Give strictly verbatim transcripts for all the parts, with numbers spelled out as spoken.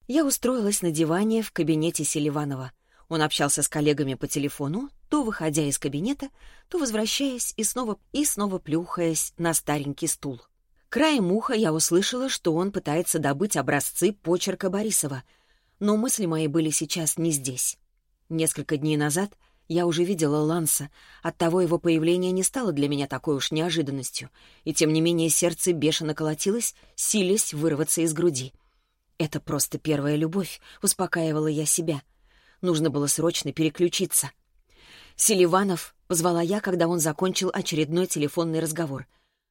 Я устроилась на диване в кабинете Селиванова. Он общался с коллегами по телефону, то выходя из кабинета, то возвращаясь и снова и снова плюхаясь на старенький стул. Краем уха я услышала, что он пытается добыть образцы почерка Борисова, но мысли мои были сейчас не здесь. Несколько дней назад я уже видела Ланса, оттого его появление не стало для меня такой уж неожиданностью, и тем не менее сердце бешено колотилось, силясь вырваться из груди. «Это просто первая любовь», — успокаивала я себя. Нужно было срочно переключиться. «Селиванов», — позвала я, когда он закончил очередной телефонный разговор.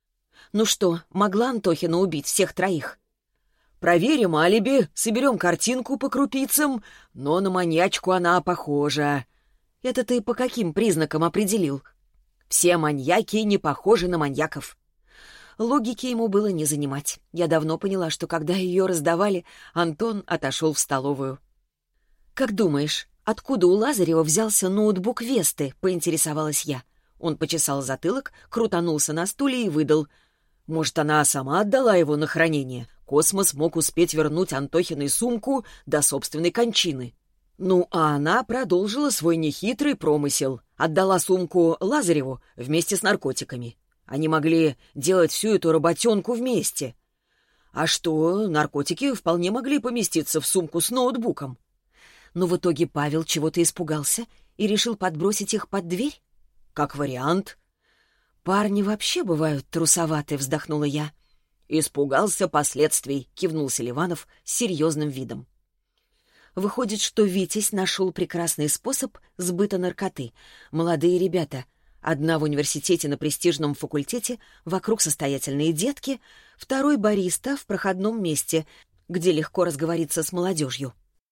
«Ну что, могла Антохина убить всех троих?» «Проверим алиби, соберем картинку по крупицам, но на маньячку она похожа». «Это ты по каким признакам определил?» «Все маньяки не похожи на маньяков». Логики ему было не занимать. Я давно поняла, что когда ее раздавали, Антон отошел в столовую. «Как думаешь, откуда у Лазарева взялся ноутбук Весты?» — поинтересовалась я. Он почесал затылок, крутанулся на стуле и выдал. «Может, она сама отдала его на хранение? Космос мог успеть вернуть Антохиной сумку до собственной кончины». Ну, а она продолжила свой нехитрый промысел. Отдала сумку Лазареву вместе с наркотиками. Они могли делать всю эту работенку вместе. А что, наркотики вполне могли поместиться в сумку с ноутбуком. Но в итоге Павел чего-то испугался и решил подбросить их под дверь? Как вариант. «Парни вообще бывают трусоваты», — вздохнула я. «Испугался последствий», — кивнул Селиванов с серьезным видом. Выходит, что Витязь нашел прекрасный способ сбыта наркоты. Молодые ребята. Одна в университете на престижном факультете, вокруг состоятельные детки, второй бариста в проходном месте, где легко разговориться с молодежью.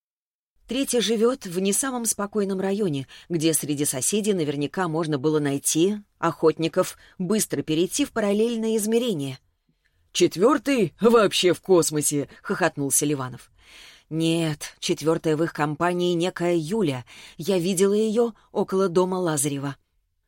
Третья живет в не самом спокойном районе, где среди соседей наверняка можно было найти охотников, быстро перейти в параллельное измерение. «Четвертый вообще в космосе!» — хохотнул Селиванов. «Нет, четвертая в их компании некая Юля. Я видела ее около дома Лазарева».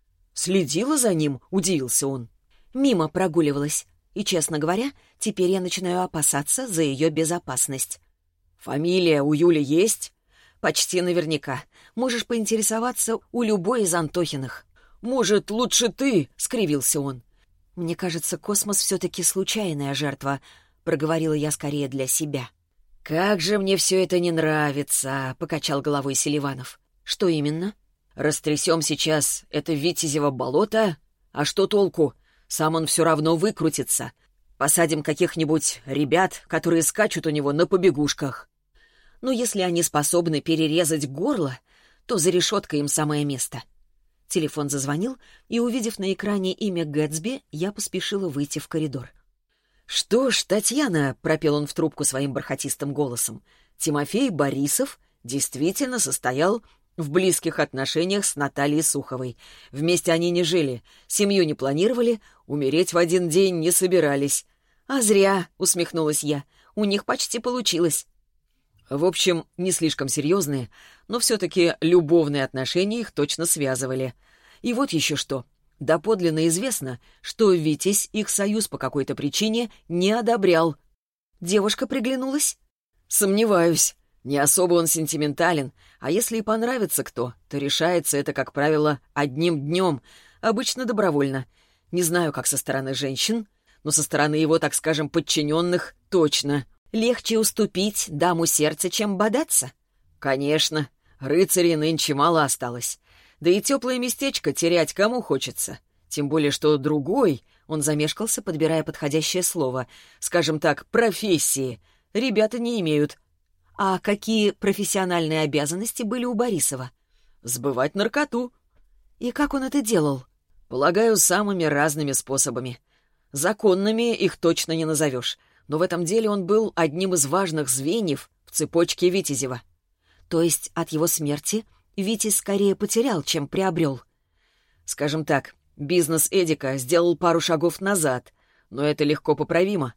«Следила за ним?» — удивился он. «Мимо прогуливалась. И, честно говоря, теперь я начинаю опасаться за ее безопасность». «Фамилия у Юли есть?» «Почти наверняка. Можешь поинтересоваться у любой из Антохиных». «Может, лучше ты?» — скривился он. «Мне кажется, Космос все-таки случайная жертва», — проговорила я скорее для себя. «Как же мне все это не нравится», — покачал головой Селиванов. «Что именно?» «Растрясем сейчас это Витязево болото, а что толку? Сам он все равно выкрутится. Посадим каких-нибудь ребят, которые скачут у него на побегушках». «Ну, если они способны перерезать горло, то за решеткой им самое место». Телефон зазвонил, и, увидев на экране имя Гэтсби, я поспешила выйти в коридор. «Что ж, Татьяна», — пропел он в трубку своим бархатистым голосом, «Тимофей Борисов действительно состоял в близких отношениях с Натальей Суховой. Вместе они не жили, семью не планировали, умереть в один день не собирались». «А зря», — усмехнулась я, — «у них почти получилось». В общем, не слишком серьезные, но все-таки любовные отношения их точно связывали. И вот еще что. Доподлинно известно, что Витязь их союз по какой-то причине не одобрял. Девушка приглянулась? Сомневаюсь. Не особо он сентиментален, а если и понравится кто, то решается это, как правило, одним днем, обычно добровольно. Не знаю, как со стороны женщин, но со стороны его, так скажем, подчиненных точно. Легче уступить даму сердца, чем бодаться? Конечно. Рыцарей нынче мало осталось. Да и теплое местечко терять кому хочется. Тем более, что другой, он замешкался, подбирая подходящее слово, скажем так, профессии, ребята не имеют. А какие профессиональные обязанности были у Борисова? Сбывать наркоту. И как он это делал? Полагаю, самыми разными способами. Законными их точно не назовешь. Но в этом деле он был одним из важных звеньев в цепочке Витязева. То есть от его смерти Витязь скорее потерял, чем приобрел? Скажем так, бизнес Эдика сделал пару шагов назад, но это легко поправимо.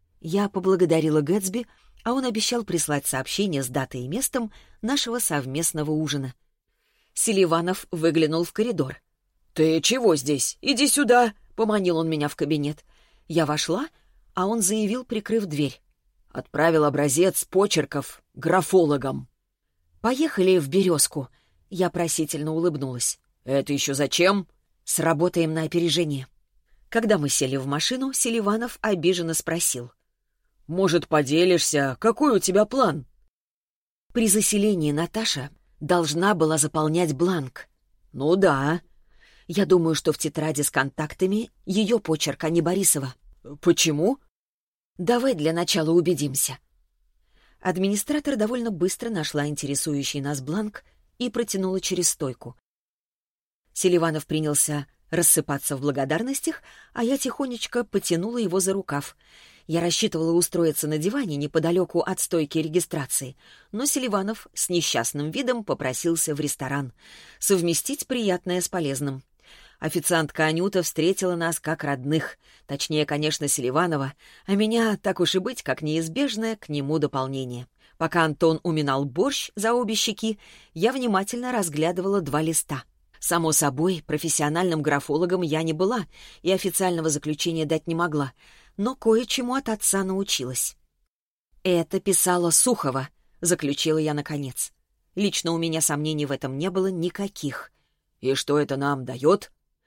Я поблагодарила Гэтсби, а он обещал прислать сообщение с датой и местом нашего совместного ужина. Селиванов выглянул в коридор. «Ты чего здесь? Иди сюда!» — поманил он меня в кабинет. Я вошла, а он заявил, прикрыв дверь. Отправил образец почерков графологом». «Поехали в «Березку». Я просительно улыбнулась. «Это еще зачем?» «Сработаем на опережение». Когда мы сели в машину, Селиванов обиженно спросил. «Может, поделишься? Какой у тебя план?» При заселении Наташа должна была заполнять бланк. «Ну да». Я думаю, что в тетради с контактами ее почерк, а не Борисова. «Почему?» Давай для начала убедимся. Администратор довольно быстро нашла интересующий нас бланк и протянула через стойку. Селиванов принялся рассыпаться в благодарностях, а я тихонечко потянула его за рукав. Я рассчитывала устроиться на диване неподалеку от стойки регистрации, но Селиванов с несчастным видом попросился в ресторан. Совместить приятное с полезным. Официантка Анюта встретила нас как родных. Точнее, конечно, Селиванова, а меня, так уж и быть, как неизбежное к нему дополнение. Пока Антон уминал борщ за обе щеки, я внимательно разглядывала два листа. Само собой, профессиональным графологом я не была и официального заключения дать не могла, но кое-чему от отца научилась. «Это писала Сухова», — заключила я наконец. Лично у меня сомнений в этом не было никаких. «И что это нам дает?»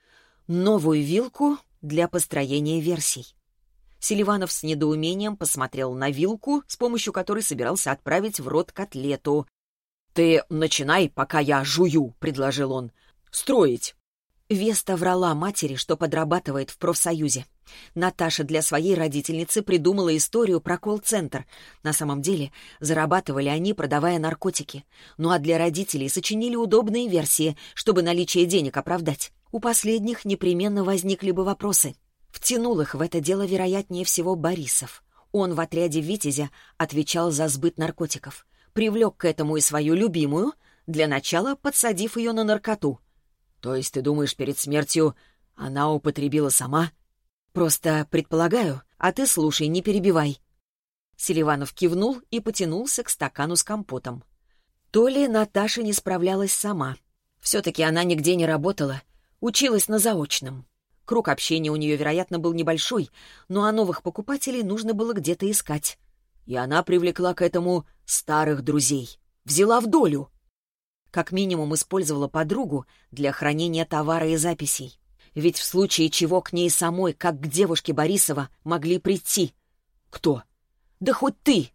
Новую вилку для построения версий. Селиванов с недоумением посмотрел на вилку, с помощью которой собирался отправить в рот котлету. «Ты начинай, пока я жую», — предложил он. «Строить». Веста врала матери, что подрабатывает в профсоюзе. Наташа для своей родительницы придумала историю про колл-центр. На самом деле, зарабатывали они, продавая наркотики. Ну а для родителей сочинили удобные версии, чтобы наличие денег оправдать. У последних непременно возникли бы вопросы. Втянул их в это дело, вероятнее всего, Борисов. Он в отряде «Витязя» отвечал за сбыт наркотиков. Привлек к этому и свою любимую, для начала подсадив ее на наркоту. «То есть ты думаешь, перед смертью она употребила сама?» «Просто предполагаю, а ты слушай, не перебивай». Селиванов кивнул и потянулся к стакану с компотом. То ли Наташа не справлялась сама. Все-таки она нигде не работала, училась на заочном. Круг общения у нее, вероятно, был небольшой, но а новых покупателей нужно было где-то искать. И она привлекла к этому старых друзей. Взяла в долю. Как минимум использовала подругу для хранения товара и записей. Ведь в случае чего к ней самой, как к девушке Борисова, могли прийти. Кто? Да хоть ты.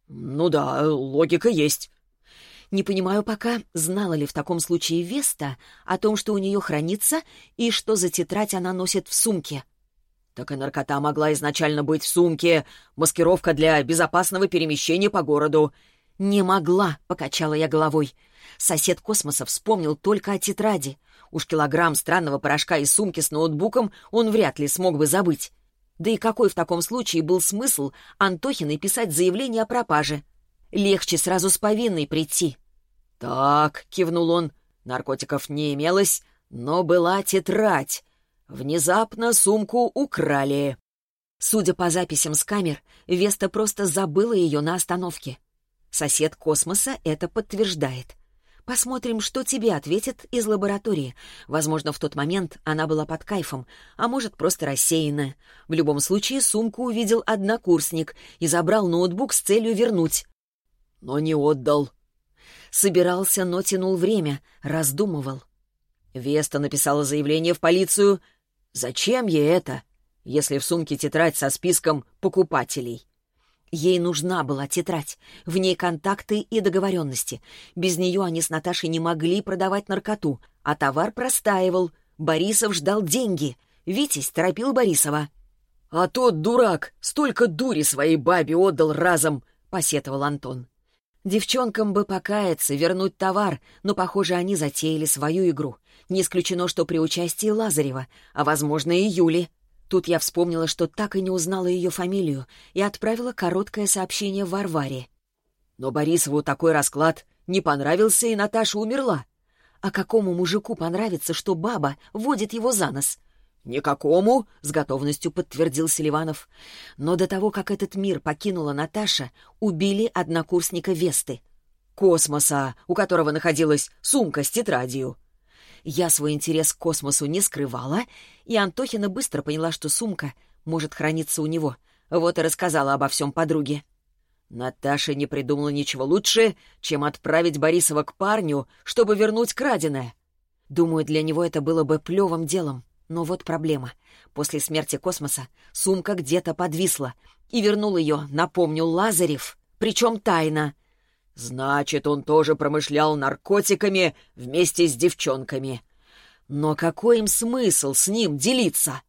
Ну да, логика есть. Не понимаю пока, знала ли в таком случае Веста о том, что у нее хранится, и что за тетрадь она носит в сумке. Так и наркота могла изначально быть в сумке. Маскировка для безопасного перемещения по городу. «Не могла», — покачала я головой. Сосед Космоса вспомнил только о тетради. Уж килограмм странного порошка из сумки с ноутбуком он вряд ли смог бы забыть. Да и какой в таком случае был смысл Антохиной писать заявление о пропаже? Легче сразу с повинной прийти. «Так», — кивнул он, — «наркотиков не имелось, но была тетрадь. Внезапно сумку украли». Судя по записям с камер, Веста просто забыла ее на остановке. Сосед Космоса это подтверждает. Посмотрим, что тебе ответит из лаборатории. Возможно, в тот момент она была под кайфом, а может, просто рассеянная. В любом случае, сумку увидел однокурсник и забрал ноутбук с целью вернуть. Но не отдал. Собирался, но тянул время, раздумывал. Веста написала заявление в полицию. Зачем ей это, если в сумке тетрадь со списком покупателей? Ей нужна была тетрадь, в ней контакты и договоренности. Без нее они с Наташей не могли продавать наркоту, а товар простаивал. Борисов ждал деньги. Витязь торопил Борисова. «А тот дурак столько дури своей бабе отдал разом», — посетовал Антон. Девчонкам бы покаяться, вернуть товар, но, похоже, они затеяли свою игру. Не исключено, что при участии Лазарева, а, возможно, и Юли. Тут я вспомнила, что так и не узнала ее фамилию, и отправила короткое сообщение Варваре. Но Борисову такой расклад не понравился, и Наташа умерла. А какому мужику понравится, что баба водит его за нос? «Никакому», — с готовностью подтвердил Селиванов. Но до того, как этот мир покинула Наташа, убили однокурсника Весты. Космоса, у которого находилась сумка с тетрадью. Я свой интерес к Космосу не скрывала, и Антохина быстро поняла, что сумка может храниться у него. Вот и рассказала обо всем подруге. Наташа не придумала ничего лучше, чем отправить Борисова к парню, чтобы вернуть краденое. Думаю, для него это было бы плевым делом. Но вот проблема. После смерти Космоса сумка где-то подвисла. И вернул ее, напомню, Лазарев. Причем тайно. Значит, он тоже промышлял наркотиками вместе с девчонками. Но какой им смысл с ним делиться?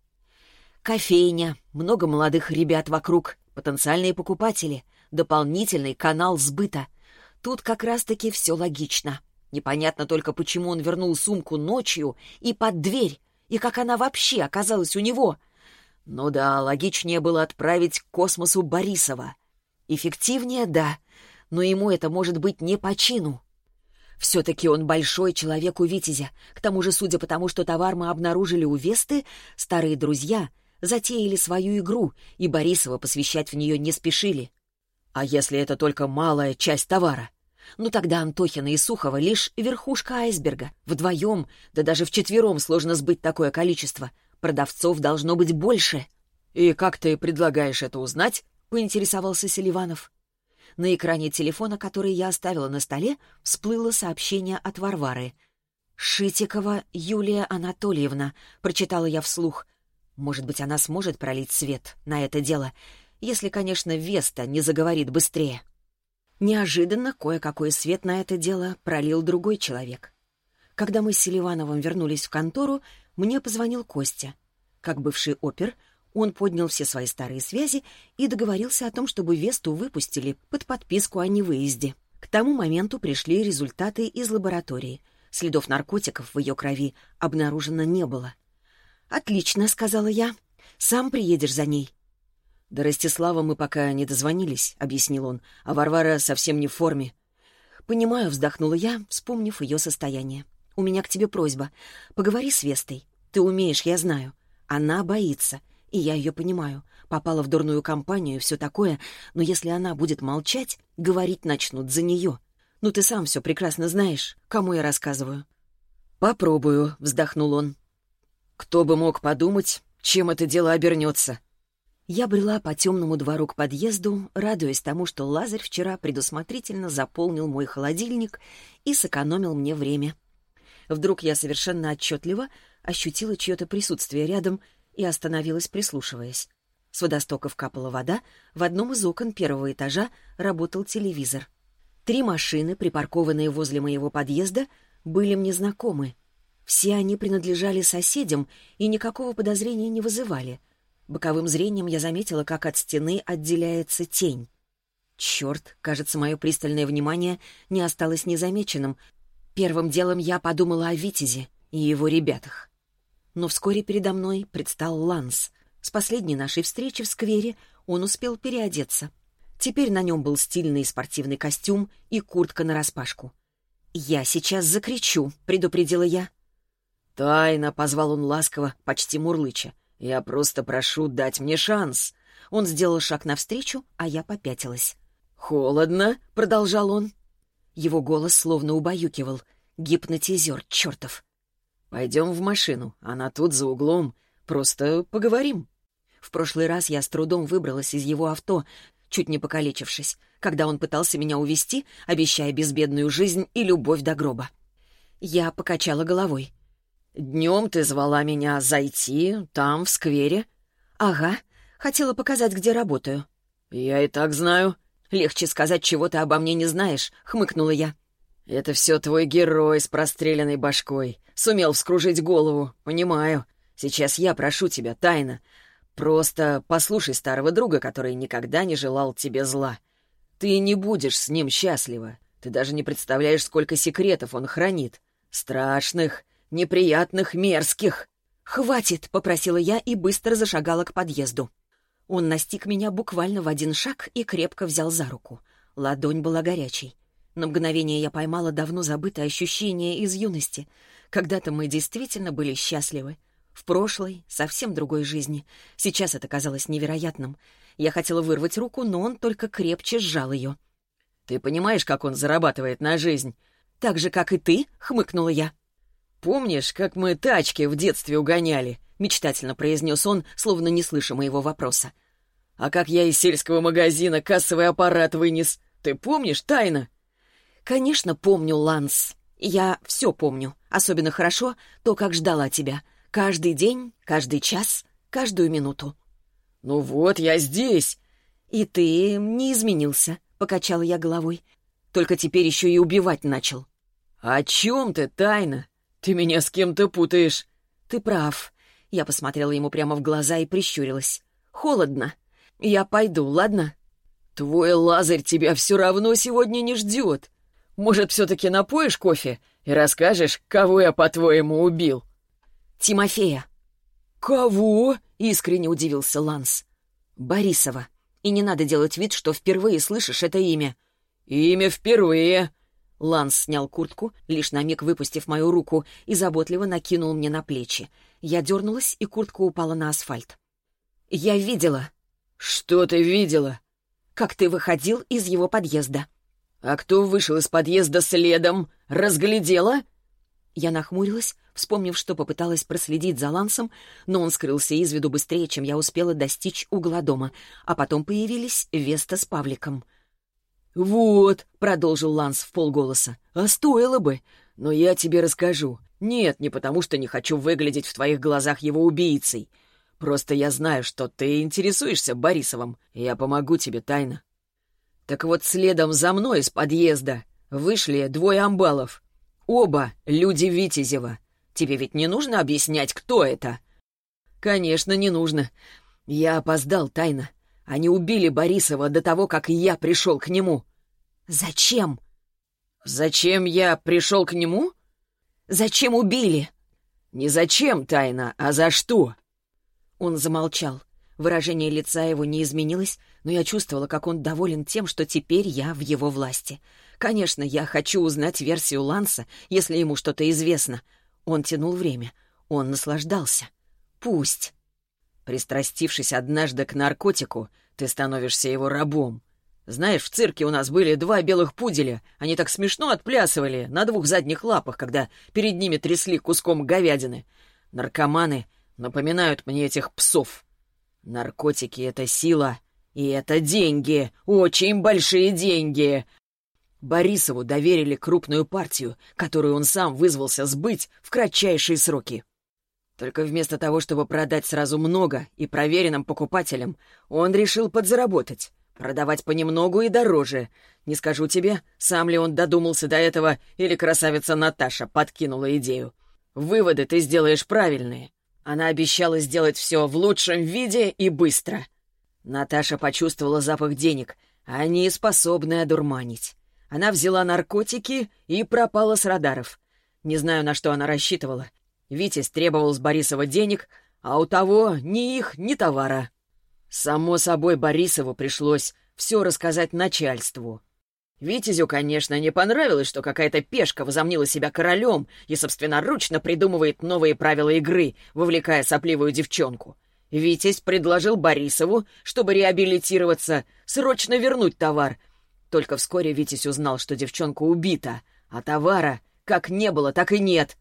Кофейня, много молодых ребят вокруг, потенциальные покупатели, дополнительный канал сбыта. Тут как раз-таки все логично. Непонятно только, почему он вернул сумку ночью и под дверь, и как она вообще оказалась у него. Ну да, логичнее было отправить к Космосу Борисова. Эффективнее, да, но ему это может быть не по чину. Все-таки он большой человек у Витязя. К тому же, судя по тому, что товар мы обнаружили у Весты, старые друзья затеяли свою игру, и Борисова посвящать в нее не спешили. А если это только малая часть товара? Ну тогда Антохина и Сухова лишь верхушка айсберга. Вдвоем, да даже вчетвером сложно сбыть такое количество. Продавцов должно быть больше. «И как ты предлагаешь это узнать?» — поинтересовался Селиванов. На экране телефона, который я оставила на столе, всплыло сообщение от Варвары. «Шитикова Юлия Анатольевна», — прочитала я вслух. «Может быть, она сможет пролить свет на это дело, если, конечно, Веста не заговорит быстрее». Неожиданно кое-какой свет на это дело пролил другой человек. Когда мы с Селивановым вернулись в контору, мне позвонил Костя. Как бывший опер, он поднял все свои старые связи и договорился о том, чтобы Весту выпустили под подписку о невыезде. К тому моменту пришли результаты из лаборатории. Следов наркотиков в ее крови обнаружено не было. «Отлично», — сказала я. «Сам приедешь за ней». «До Ростислава мы пока не дозвонились», — объяснил он, «а Варвара совсем не в форме». «Понимаю», — вздохнула я, вспомнив ее состояние. «У меня к тебе просьба. Поговори с Вестой. Ты умеешь, я знаю. Она боится, и я ее понимаю. Попала в дурную компанию и все такое, но если она будет молчать, говорить начнут за нее. Ну ты сам все прекрасно знаешь, кому я рассказываю». «Попробую», — вздохнул он. «Кто бы мог подумать, чем это дело обернется?» Я брела по темному двору к подъезду, радуясь тому, что Лазарь вчера предусмотрительно заполнил мой холодильник и сэкономил мне время. Вдруг я совершенно отчетливо ощутила чье-то присутствие рядом и остановилась, прислушиваясь. С водостоков капала вода, в одном из окон первого этажа работал телевизор. Три машины, припаркованные возле моего подъезда, были мне знакомы. Все они принадлежали соседям и никакого подозрения не вызывали. Боковым зрением я заметила, как от стены отделяется тень. Черт, кажется, мое пристальное внимание не осталось незамеченным. Первым делом я подумала о Витязе и его ребятах. Но вскоре передо мной предстал Ланс. С последней нашей встречи в сквере он успел переодеться. Теперь на нем был стильный спортивный костюм и куртка нараспашку. «Я сейчас закричу», — предупредила я. «Тайна», — позвал он ласково, почти мурлыча. «Я просто прошу дать мне шанс». Он сделал шаг навстречу, а я попятилась. «Холодно», — продолжал он. Его голос словно убаюкивал. Гипнотизер чертов. «Пойдем в машину, она тут за углом. Просто поговорим». В прошлый раз я с трудом выбралась из его авто, чуть не покалечившись, когда он пытался меня увезти, обещая безбедную жизнь и любовь до гроба. Я покачала головой. «Днем ты звала меня зайти, там, в сквере». «Ага, хотела показать, где работаю». «Я и так знаю». «Легче сказать, чего ты обо мне не знаешь», — хмыкнула я. «Это все твой герой с простреленной башкой. Сумел вскружить голову, понимаю. Сейчас я прошу тебя, тайно. Просто послушай старого друга, который никогда не желал тебе зла. Ты не будешь с ним счастлива. Ты даже не представляешь, сколько секретов он хранит. Страшных, неприятных, мерзких». «Хватит», — попросила я и быстро зашагала к подъезду. Он настиг меня буквально в один шаг и крепко взял за руку. Ладонь была горячей. На мгновение я поймала давно забытое ощущение из юности. Когда-то мы действительно были счастливы. В прошлой, совсем другой жизни. Сейчас это казалось невероятным. Я хотела вырвать руку, но он только крепче сжал ее. «Ты понимаешь, как он зарабатывает на жизнь?» «Так же, как и ты», — хмыкнула я. «Помнишь, как мы тачки в детстве угоняли?» — мечтательно произнес он, словно не слыша моего вопроса. А как я из сельского магазина кассовый аппарат вынес? Ты помнишь, Тайна?» «Конечно, помню, Ланс. Я все помню. Особенно хорошо то, как ждала тебя. Каждый день, каждый час, каждую минуту». «Ну вот, я здесь». «И ты не изменился», — покачала я головой. «Только теперь еще и убивать начал». «О чем ты, Тайна? Ты меня с кем-то путаешь». «Ты прав». Я посмотрела ему прямо в глаза и прищурилась. «Холодно. Я пойду, ладно?» «Твой Лазарь тебя все равно сегодня не ждет. Может, все-таки напоишь кофе и расскажешь, кого я, по-твоему, убил?» «Тимофея». «Кого?» — искренне удивился Ланс. «Борисова. И не надо делать вид, что впервые слышишь это имя». «Имя впервые». Ланс снял куртку, лишь на миг выпустив мою руку, и заботливо накинул мне на плечи. Я дернулась, и куртка упала на асфальт. «Я видела». «Что ты видела?» «Как ты выходил из его подъезда». «А кто вышел из подъезда следом? Разглядела?» Я нахмурилась, вспомнив, что попыталась проследить за Лансом, но он скрылся из виду быстрее, чем я успела достичь угла дома, а потом появились Веста с Павликом. «Вот», — продолжил Ланс вполголоса, — «а стоило бы. Но я тебе расскажу. Нет, не потому что не хочу выглядеть в твоих глазах его убийцей. Просто я знаю, что ты интересуешься Борисовым, и я помогу тебе, Тайна». Так вот, следом за мной из подъезда вышли двое амбалов. Оба люди Витязева. Тебе ведь не нужно объяснять, кто это? Конечно, не нужно. Я опоздал, Тайна. Они убили Борисова до того, как я пришел к нему. Зачем? Зачем я пришел к нему? Зачем убили? Не зачем, Тайна, а за что? Он замолчал. Выражение лица его не изменилось, но я чувствовала, как он доволен тем, что теперь я в его власти. Конечно, я хочу узнать версию Ланса, если ему что-то известно. Он тянул время. Он наслаждался. Пусть. Пристрастившись однажды к наркотику, ты становишься его рабом. Знаешь, в цирке у нас были два белых пуделя. Они так смешно отплясывали на двух задних лапах, когда перед ними трясли куском говядины. Наркоманы напоминают мне этих псов. Наркотики — это сила, и это деньги, очень большие деньги. Борисову доверили крупную партию, которую он сам вызвался сбыть в кратчайшие сроки. Только вместо того, чтобы продать сразу много и проверенным покупателям, он решил подзаработать, продавать понемногу и дороже. Не скажу тебе, сам ли он додумался до этого, или красавица Наташа подкинула идею. Выводы ты сделаешь правильные. Она обещала сделать все в лучшем виде и быстро. Наташа почувствовала запах денег, а они способны одурманить. Она взяла наркотики и пропала с радаров. Не знаю, на что она рассчитывала. Витязь требовал с Борисова денег, а у того ни их, ни товара. Само собой, Борисову пришлось все рассказать начальству. Витязю, конечно, не понравилось, что какая-то пешка возомнила себя королем и собственноручно придумывает новые правила игры, вовлекая сопливую девчонку. Витязь предложил Борисову, чтобы реабилитироваться, срочно вернуть товар. Только вскоре Витязь узнал, что девчонка убита, а товара как не было, так и нет.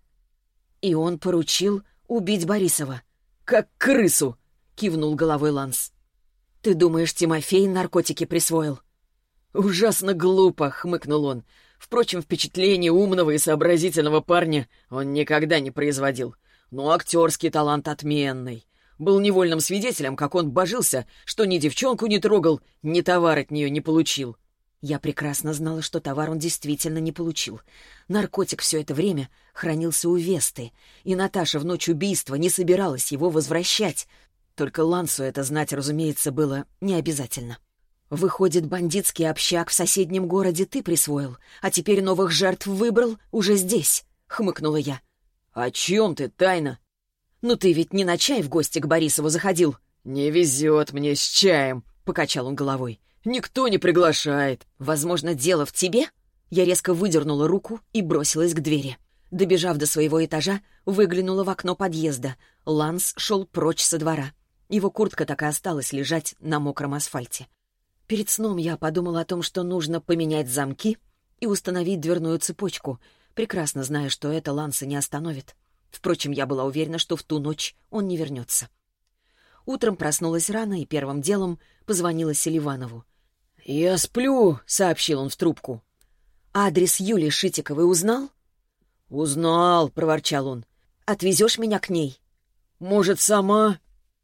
И он поручил убить Борисова. «Как крысу!» — кивнул головой Ланс. «Ты думаешь, Тимофей наркотики присвоил?» «Ужасно глупо!» — хмыкнул он. Впрочем, впечатление умного и сообразительного парня он никогда не производил. Но актерский талант отменный. Был невольным свидетелем, как он божился, что ни девчонку не трогал, ни товар от нее не получил. Я прекрасно знала, что товар он действительно не получил. Наркотик все это время хранился у Весты, и Наташа в ночь убийства не собиралась его возвращать. Только Лансу это знать, разумеется, было не обязательно. «Выходит, бандитский общак в соседнем городе ты присвоил, а теперь новых жертв выбрал уже здесь», — хмыкнула я. «О чем ты, Тайна?» «Ну ты ведь не на чай в гости к Борисову заходил?» «Не везет мне с чаем», — покачал он головой. «Никто не приглашает». «Возможно, дело в тебе?» Я резко выдернула руку и бросилась к двери. Добежав до своего этажа, выглянула в окно подъезда. Ланс шел прочь со двора. Его куртка так и осталась лежать на мокром асфальте. Перед сном я подумала о том, что нужно поменять замки и установить дверную цепочку, прекрасно зная, что это Ланса не остановит. Впрочем, я была уверена, что в ту ночь он не вернется. Утром проснулась рано и первым делом позвонила Селиванову. «Я сплю», — сообщил он в трубку. «Адрес Юли Шитиковой узнал?» «Узнал», — проворчал он. «Отвезешь меня к ней?» «Может, сама?»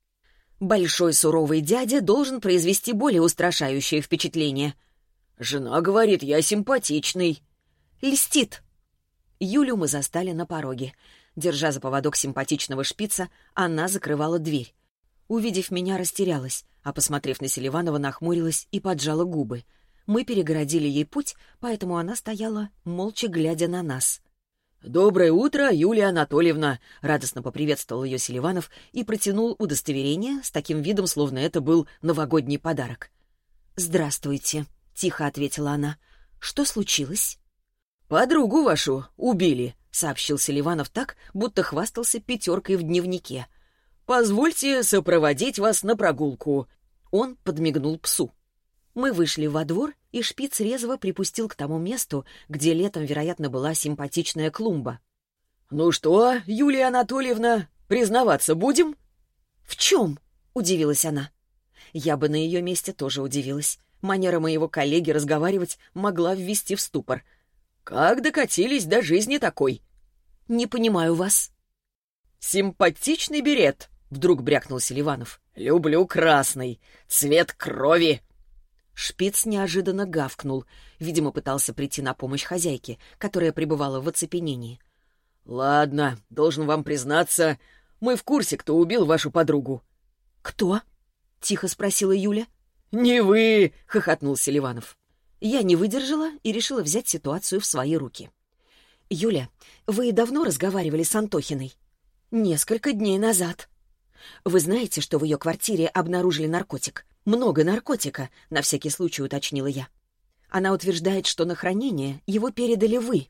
Большой суровый дядя должен произвести более устрашающее впечатление. «Жена говорит, я симпатичный». «Льстит». Юлю мы застали на пороге. Держа за поводок симпатичного шпица, она закрывала дверь. Увидев меня, растерялась, а, посмотрев на Селиванова, нахмурилась и поджала губы. Мы перегородили ей путь, поэтому она стояла, молча глядя на нас. «Доброе утро, Юлия Анатольевна!» — радостно поприветствовал ее Селиванов и протянул удостоверение с таким видом, словно это был новогодний подарок. «Здравствуйте», — тихо ответила она. «Что случилось?» «Подругу вашу убили», — сообщил Селиванов так, будто хвастался пятеркой в дневнике. «Позвольте сопроводить вас на прогулку». Он подмигнул псу. Мы вышли во двор, и шпиц резво припустил к тому месту, где летом, вероятно, была симпатичная клумба. «Ну что, Юлия Анатольевна, признаваться будем?» «В чем?» — удивилась она. Я бы на ее месте тоже удивилась. Манера моего коллеги разговаривать могла ввести в ступор. «Как докатились до жизни такой?» «Не понимаю вас». «Симпатичный берет», — вдруг брякнул Селиванов. «Люблю красный. Цвет крови». Шпиц неожиданно гавкнул. Видимо, пытался прийти на помощь хозяйке, которая пребывала в оцепенении. «Ладно, должен вам признаться, мы в курсе, кто убил вашу подругу». «Кто?» — тихо спросила Юля. «Не вы!» — хохотнул Селиванов. Я не выдержала и решила взять ситуацию в свои руки. «Юля, вы давно разговаривали с Антохиной?» «Несколько дней назад». «Вы знаете, что в ее квартире обнаружили наркотик? Много наркотика», — на всякий случай уточнила я. Она утверждает, что на хранение его передали вы.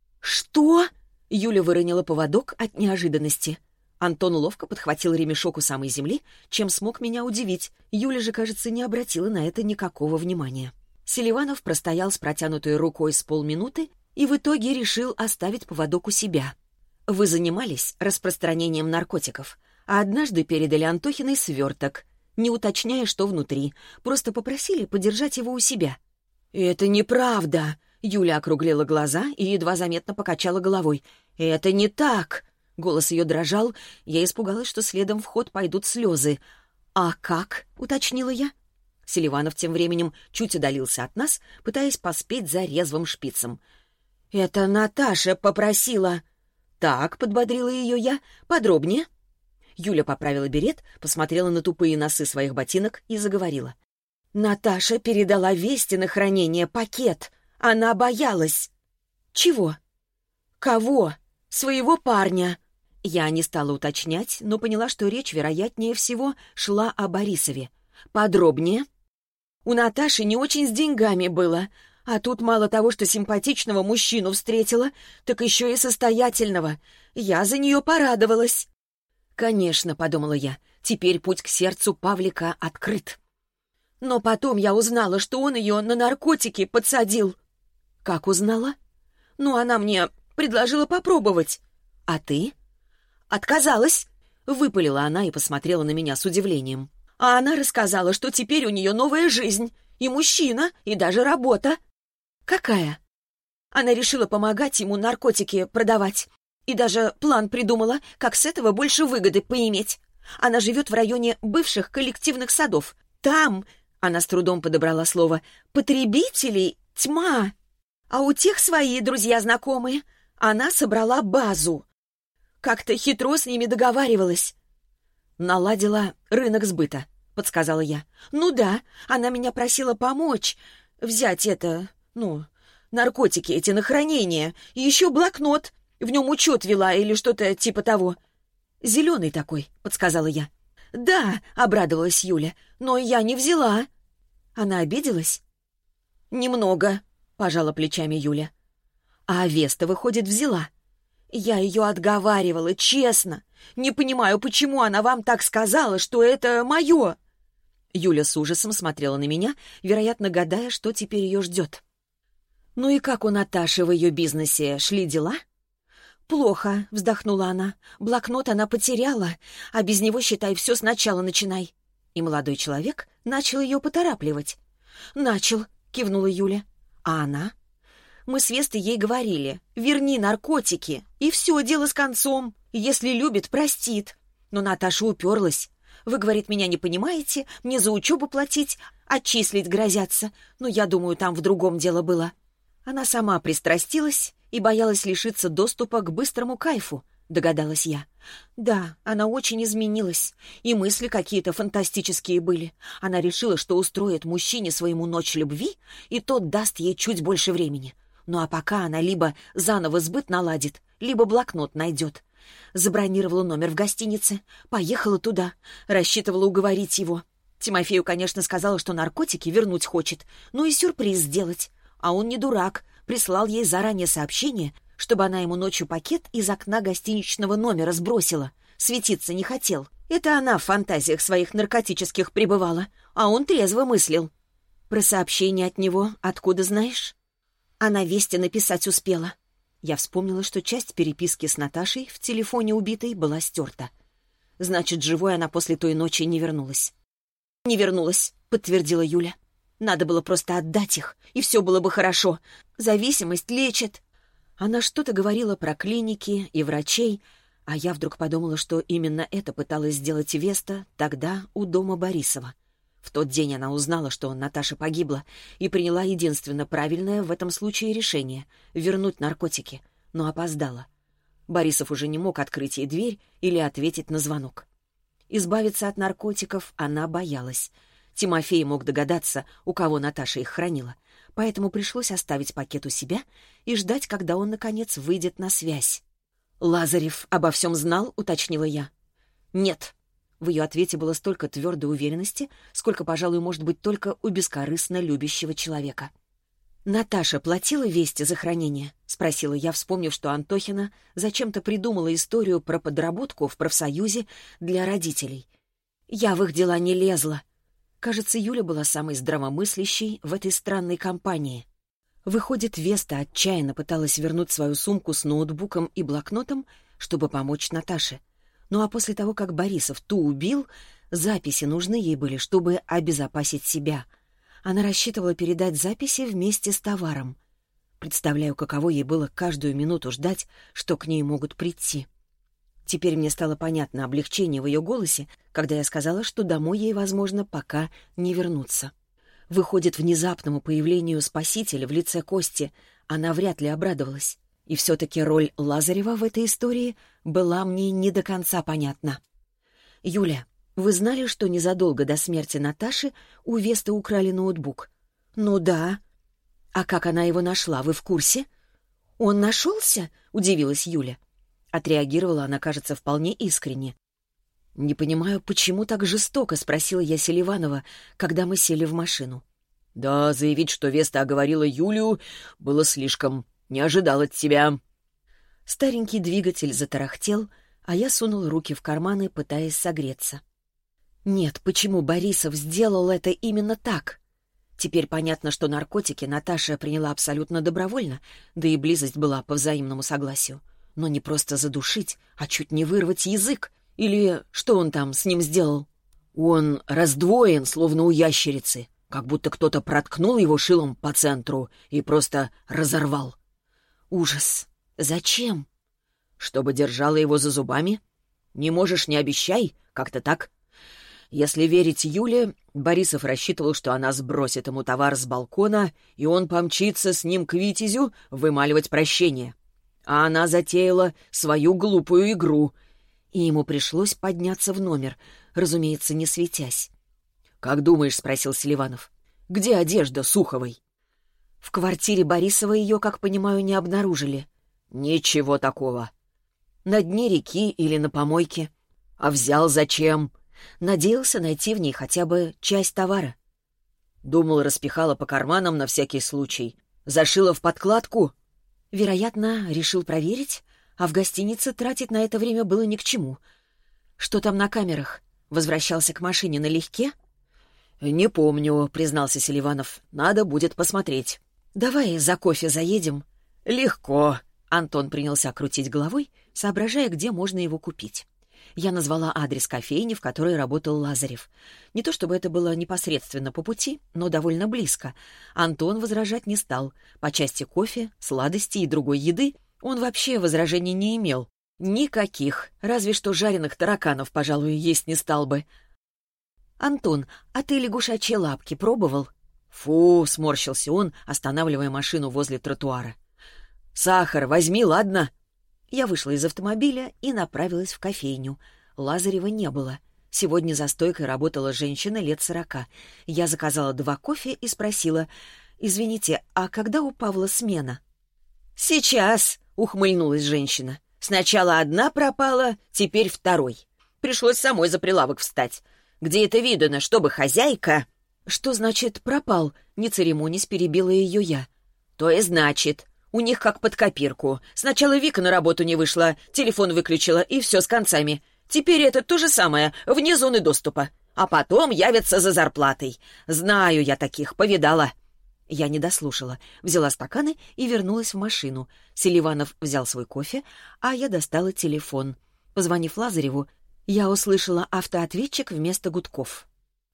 «Что?» — Юля выронила поводок от неожиданности. Антон ловко подхватил ремешок у самой земли, чем смог меня удивить. Юля же, кажется, не обратила на это никакого внимания. Селиванов простоял с протянутой рукой с полминуты и в итоге решил оставить поводок у себя. «Вы занимались распространением наркотиков, а однажды передали Антохиной сверток, не уточняя, что внутри, просто попросили подержать его у себя». «Это неправда!» — Юля округлила глаза и едва заметно покачала головой. «Это не так!» — голос ее дрожал, я испугалась, что следом в ход пойдут слезы. «А как?» — уточнила я. Селиванов тем временем чуть удалился от нас, пытаясь поспеть за резвым шпицем. «Это Наташа попросила!» «Так», — подбодрила ее я, — «подробнее». Юля поправила берет, посмотрела на тупые носы своих ботинок и заговорила. «Наташа передала Вести на хранение пакет. Она боялась». «Чего?» «Кого? Своего парня». Я не стала уточнять, но поняла, что речь, вероятнее всего, шла о Борисове. «Подробнее». «У Наташи не очень с деньгами было, а тут мало того, что симпатичного мужчину встретила, так еще и состоятельного. Я за нее порадовалась». «Конечно», — подумала я, — «теперь путь к сердцу Павлика открыт». Но потом я узнала, что он ее на наркотики подсадил. «Как узнала?» «Ну, она мне предложила попробовать». «А ты?» «Отказалась», — выпалила она и посмотрела на меня с удивлением. «А она рассказала, что теперь у нее новая жизнь, и мужчина, и даже работа». «Какая?» Она решила помогать ему наркотики продавать. И даже план придумала, как с этого больше выгоды поиметь. Она живет в районе бывших коллективных садов. Там, она с трудом подобрала слово, потребителей тьма. А у тех свои друзья-знакомые. Она собрала базу. Как-то хитро с ними договаривалась. Наладила рынок сбыта, подсказала я. Ну да, она меня просила помочь. Взять это, ну, наркотики эти на хранение. И еще блокнот. В нем учет вела или что-то типа того. «Зеленый такой», — подсказала я. «Да», — обрадовалась Юля, — «но я не взяла». Она обиделась? «Немного», — пожала плечами Юля. «А Веста, выходит, взяла». «Я ее отговаривала, честно. Не понимаю, почему она вам так сказала, что это мое». Юля с ужасом смотрела на меня, вероятно, гадая, что теперь ее ждет. «Ну и как у Наташи в ее бизнесе шли дела?» «Плохо», — вздохнула она. «Блокнот она потеряла, а без него, считай, все сначала начинай». И молодой человек начал ее поторапливать. «Начал», — кивнула Юля. «А она?» «Мы с Вестой ей говорили, верни наркотики, и все, дело с концом. Если любит, простит». Но Наташа уперлась. «Вы, говорит, меня не понимаете, мне за учебу платить, отчислить грозятся. Но я думаю, там в другом дело было». Она сама пристрастилась и боялась лишиться доступа к быстрому кайфу, догадалась я. Да, она очень изменилась, и мысли какие-то фантастические были. Она решила, что устроит мужчине своему ночь любви, и тот даст ей чуть больше времени. Ну а пока она либо заново сбыт наладит, либо блокнот найдет. Забронировала номер в гостинице, поехала туда, рассчитывала уговорить его. Тимофею, конечно, сказала, что наркотики вернуть хочет, ну и сюрприз сделать. А он не дурак, прислал ей заранее сообщение, чтобы она ему ночью пакет из окна гостиничного номера сбросила. Светиться не хотел. Это она в фантазиях своих наркотических пребывала, а он трезво мыслил. Про сообщение от него откуда знаешь? Она Весте написать успела. Я вспомнила, что часть переписки с Наташей в телефоне убитой была стерта. Значит, живой она после той ночи не вернулась. «Не вернулась», — подтвердила Юля. «Надо было просто отдать их, и все было бы хорошо. Зависимость лечит». Она что-то говорила про клиники и врачей, а я вдруг подумала, что именно это пыталась сделать Веста тогда у дома Борисова. В тот день она узнала, что Наташа погибла, и приняла единственно правильное в этом случае решение — вернуть наркотики, но опоздала. Борисов уже не мог открыть ей дверь или ответить на звонок. Избавиться от наркотиков она боялась. Тимофей мог догадаться, у кого Наташа их хранила, поэтому пришлось оставить пакет у себя и ждать, когда он, наконец, выйдет на связь. «Лазарев обо всем знал?» — уточнила я. «Нет». В ее ответе было столько твердой уверенности, сколько, пожалуй, может быть только у бескорыстно любящего человека. «Наташа платила Весте за хранение?» — спросила я, вспомнив, что Антохина зачем-то придумала историю про подработку в профсоюзе для родителей. Я в их дела не лезла. Кажется, Юля была самой здравомыслящей в этой странной компании. Выходит, Веста отчаянно пыталась вернуть свою сумку с ноутбуком и блокнотом, чтобы помочь Наташе. Ну а после того, как Борисов ту убил, записи нужны ей были, чтобы обезопасить себя. Она рассчитывала передать записи вместе с товаром. Представляю, каково ей было каждую минуту ждать, что к ней могут прийти. Теперь мне стало понятно облегчение в ее голосе, когда я сказала, что домой ей, возможно, пока не вернуться. Выходит, внезапному появлению спасителя в лице Кости она вряд ли обрадовалась. И все-таки роль Лазарева в этой истории была мне не до конца понятна. «Юля, вы знали, что незадолго до смерти Наташи у Весты украли ноутбук?» «Ну да». «А как она его нашла, вы в курсе?» «Он нашелся?» — удивилась Юля. Отреагировала она, кажется, вполне искренне. «Не понимаю, почему так жестоко?» — спросила я Селиванова, когда мы сели в машину. «Да, заявить, что Веста оговорила Юлю, было слишком. Не ожидал от тебя». Старенький двигатель затарахтел, а я сунул руки в карманы, пытаясь согреться. Нет, почему Борисов сделал это именно так? Теперь понятно, что наркотики Наташа приняла абсолютно добровольно, да и близость была по взаимному согласию. Но не просто задушить, а чуть не вырвать язык. Или что он там с ним сделал? Он раздвоен, словно у ящерицы, как будто кто-то проткнул его шилом по центру и просто разорвал. Ужас! Зачем? Чтобы держала его за зубами? Не можешь — не обещай, как-то так. Если верить Юле, Борисов рассчитывал, что она сбросит ему товар с балкона, и он помчится с ним к Витязю вымаливать прощение. А она затеяла свою глупую игру, и ему пришлось подняться в номер, разумеется, не светясь. «Как думаешь?» — спросил Селиванов. «Где одежда Суховой?» В квартире Борисова ее, как понимаю, не обнаружили. «Ничего такого». «На дне реки или на помойке?» «А взял зачем?» «Надеялся найти в ней хотя бы часть товара». «Думал, распихала по карманам на всякий случай. Зашила в подкладку?» «Вероятно, решил проверить, а в гостинице тратить на это время было ни к чему. Что там на камерах? Возвращался к машине налегке?» «Не помню», — признался Селиванов. «Надо будет посмотреть». «Давай за кофе заедем». «Легко». Антон принялся крутить головой, соображая, где можно его купить. Я назвала адрес кофейни, в которой работал Лазарев. Не то чтобы это было непосредственно по пути, но довольно близко. Антон возражать не стал. По части кофе, сладостей и другой еды он вообще возражений не имел. Никаких, разве что жареных тараканов, пожалуй, есть не стал бы. «Антон, а ты лягушачьи лапки пробовал?» «Фу!» — сморщился он, останавливая машину возле тротуара. «Сахар возьми, ладно?» Я вышла из автомобиля и направилась в кофейню. Лазарева не было. Сегодня за стойкой работала женщина лет сорока. Я заказала два кофе и спросила: «Извините, а когда у Павла смена?» «Сейчас!» — ухмыльнулась женщина. «Сначала одна пропала, теперь второй. Пришлось самой за прилавок встать. Где это видано, чтобы хозяйка...» «Что значит пропал?» — не церемонясь перебила ее я. «То и значит. У них как под копирку. Сначала Вика на работу не вышла, телефон выключила, и все с концами. Теперь это то же самое, вне зоны доступа. А потом явятся за зарплатой. Знаю я таких, повидала». Я не дослушала, взяла стаканы и вернулась в машину. Селиванов взял свой кофе, а я достала телефон. Позвонив Лазареву, я услышала автоответчик вместо гудков.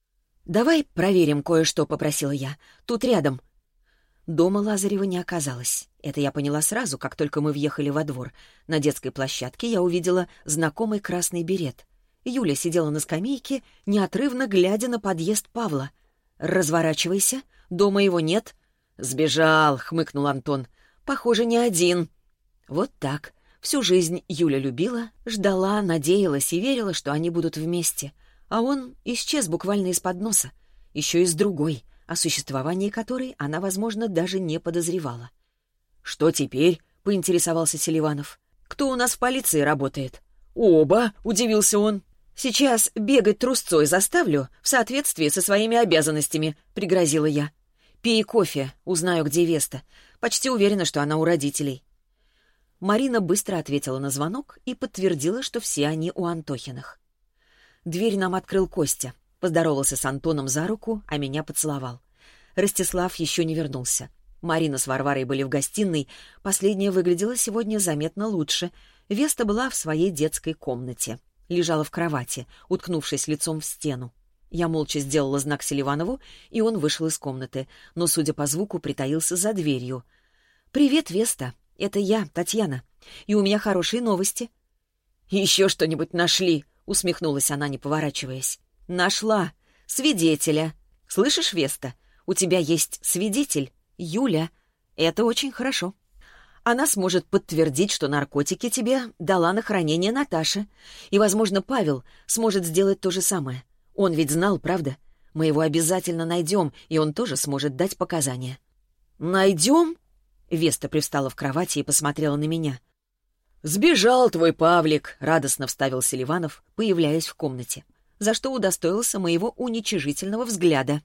«Давай проверим кое-что», — попросила я. «Тут рядом». Дома Лазарева не оказалось. Это я поняла сразу, как только мы въехали во двор. На детской площадке я увидела знакомый красный берет. Юля сидела на скамейке, неотрывно глядя на подъезд Павла. «Разворачивайся, дома его нет». «Сбежал», — хмыкнул Антон. «Похоже, не один». Вот так. Всю жизнь Юля любила, ждала, надеялась и верила, что они будут вместе. А он исчез буквально из-под носа. Еще и с другой, о существовании которой она, возможно, даже не подозревала. «Что теперь?» — поинтересовался Селиванов. «Кто у нас в полиции работает?» «Оба!» — удивился он. «Сейчас бегать трусцой заставлю в соответствии со своими обязанностями», — пригрозила я. «Пей кофе, узнаю, где Веста. Почти уверена, что она у родителей». Марина быстро ответила на звонок и подтвердила, что все они у Антохиных. Дверь нам открыл Костя. Поздоровался с Антоном за руку, а меня поцеловал. Ростислав еще не вернулся. Марина с Варварой были в гостиной. Последняя выглядела сегодня заметно лучше. Веста была в своей детской комнате. Лежала в кровати, уткнувшись лицом в стену. Я молча сделала знак Селиванову, и он вышел из комнаты, но, судя по звуку, притаился за дверью. «Привет, Веста. Это я, Татьяна. И у меня хорошие новости». «Еще что-нибудь нашли?» — усмехнулась она, не поворачиваясь. «Нашла. Свидетеля. Слышишь, Веста, у тебя есть свидетель, Юля. Это очень хорошо. Она сможет подтвердить, что наркотики тебе дала на хранение Наташа. И, возможно, Павел сможет сделать то же самое. Он ведь знал, правда? Мы его обязательно найдем, и он тоже сможет дать показания». «Найдем?» Веста привстала в кровати и посмотрела на меня. «Сбежал твой Павлик», — радостно вставил Селиванов, появляясь в комнате, за что удостоился моего уничижительного взгляда.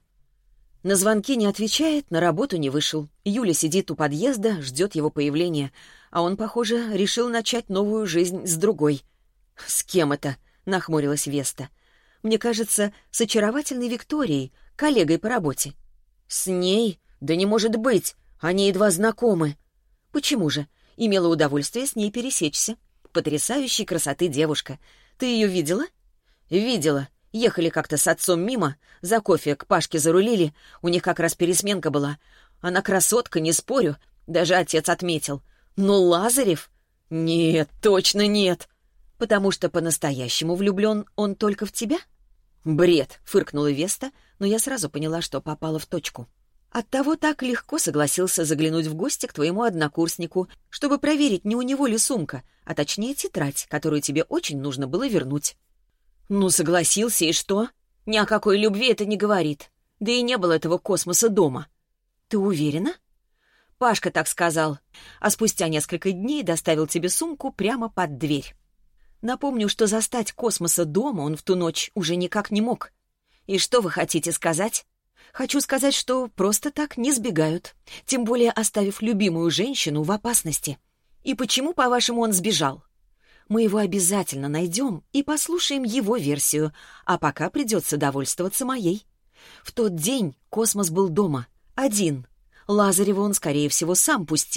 На звонки не отвечает, на работу не вышел. Юля сидит у подъезда, ждет его появления, а он, похоже, решил начать новую жизнь с другой. «С кем это?» — нахмурилась Веста. «Мне кажется, с очаровательной Викторией, коллегой по работе». «С ней? Да не может быть! Они едва знакомы». «Почему же? Имела удовольствие с ней пересечься. Потрясающей красоты девушка. Ты ее видела?» «Видела. Ехали как-то с отцом мимо, за кофе к Пашке зарулили, у них как раз пересменка была. Она красотка, не спорю, даже отец отметил. Но Лазарев? Нет, точно нет». «Потому что по-настоящему влюблен он только в тебя?» «Бред», — фыркнула Веста, но я сразу поняла, что попала в точку. «Оттого так легко согласился заглянуть в гости к твоему однокурснику, чтобы проверить, не у него ли сумка, а точнее тетрадь, которую тебе очень нужно было вернуть». «Ну, согласился, и что? Ни о какой любви это не говорит. Да и не было этого космоса дома». «Ты уверена?» «Пашка так сказал, а спустя несколько дней доставил тебе сумку прямо под дверь. Напомню, что застать космоса дома он в ту ночь уже никак не мог. И что вы хотите сказать?» «Хочу сказать, что просто так не сбегают, тем более оставив любимую женщину в опасности. И почему, по-вашему, он сбежал? Мы его обязательно найдем и послушаем его версию, а пока придется довольствоваться моей. В тот день Космос был дома, один. Лазарева он, скорее всего, сам пустил.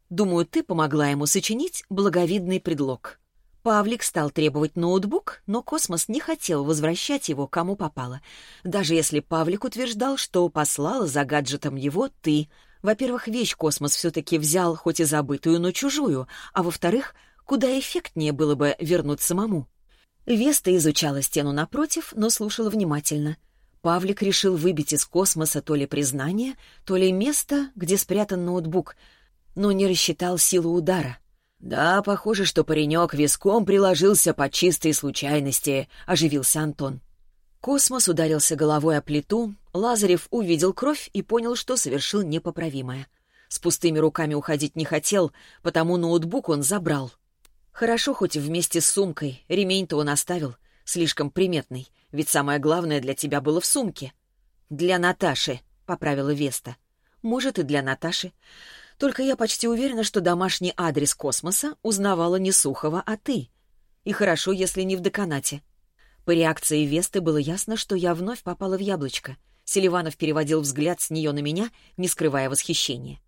Думаю, ты помогла ему сочинить благовидный предлог. Павлик стал требовать ноутбук, но Космос не хотел возвращать его кому попало. Даже если Павлик утверждал, что послала за гаджетом его ты. Во-первых, вещь Космос все-таки взял, хоть и забытую, но чужую, а во-вторых, куда эффектнее было бы вернуть самому. Веста изучала стену напротив, но слушала внимательно. Павлик решил выбить из Космоса то ли признание, то ли место, где спрятан ноутбук, но не рассчитал силу удара. «Да, похоже, что паренек виском приложился по чистой случайности», — оживился Антон. Космос ударился головой о плиту, Лазарев увидел кровь и понял, что совершил непоправимое. С пустыми руками уходить не хотел, потому ноутбук он забрал. Хорошо, хоть вместе с сумкой, ремень-то он оставил, слишком приметный, ведь самое главное для тебя было в сумке. «Для Наташи», — поправила Веста. «Может, и для Наташи. Только я почти уверена, что домашний адрес Космоса узнавала не Сухова, а ты. И хорошо, если не в деканате». По реакции Весты было ясно, что я вновь попала в яблочко. Селиванов переводил взгляд с нее на меня, не скрывая восхищения.